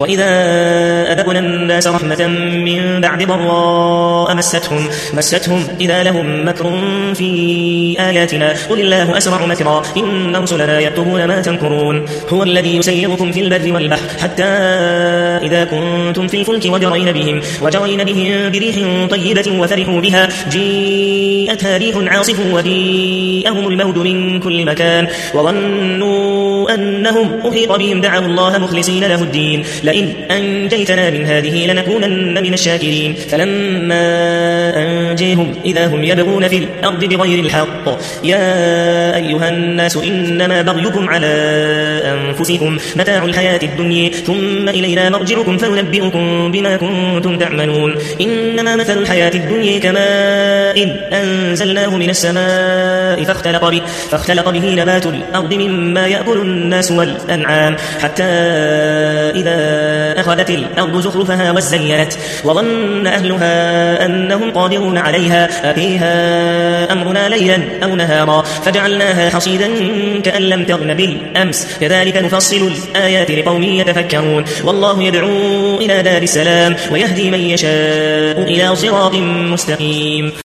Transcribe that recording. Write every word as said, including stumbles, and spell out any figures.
وإذا أذقنا الناس رحمة من بعد ضراء مستهم, مستهم إذا لهم مكر في آياتنا قل الله أسرع مكرا إن رسلنا يكتبون ما تمكرون. هو الذي يسيركم في البر والبحر حتى إذا كنتم في الفلك وجرين بهم, وجرين بهم بريح طيبة وفرحوا بها جيءتها ريح عاصف وجيءهم الموت من كل مكان وظنوا أنهم أحيط بهم دعوا الله مخلصين له الدين لئن أنجيتنا من هذه لنكونن من الشاكرين. فلما أنجيهم إذا هم يبغون في الأرض بغير الحق يا أيها الناس إنما بغيكم على أنفسكم متاع الحياة الدنيا ثم إلينا مرجعكم فننبئكم بما كنتم تعملون. إنما مثل الحياة الدنيا كماء إن أنزلناه من السماء فاختلط به, فاختلط به نبات الأرض مما يأكل الناس والأنعام حتى إذا أخذت الأرض زخرفها وزينت وظن أهلها أنهم قادرون عليها أتيها أمرنا ليلا أو نهارا فجعلناها حصيدا كأن لم تغن بالأمس كذلك نفصل الآيات لقوم يتفكرون. والله يدعو إلى دار السلام ويهدي من يشاء إلى صراط مستقيم.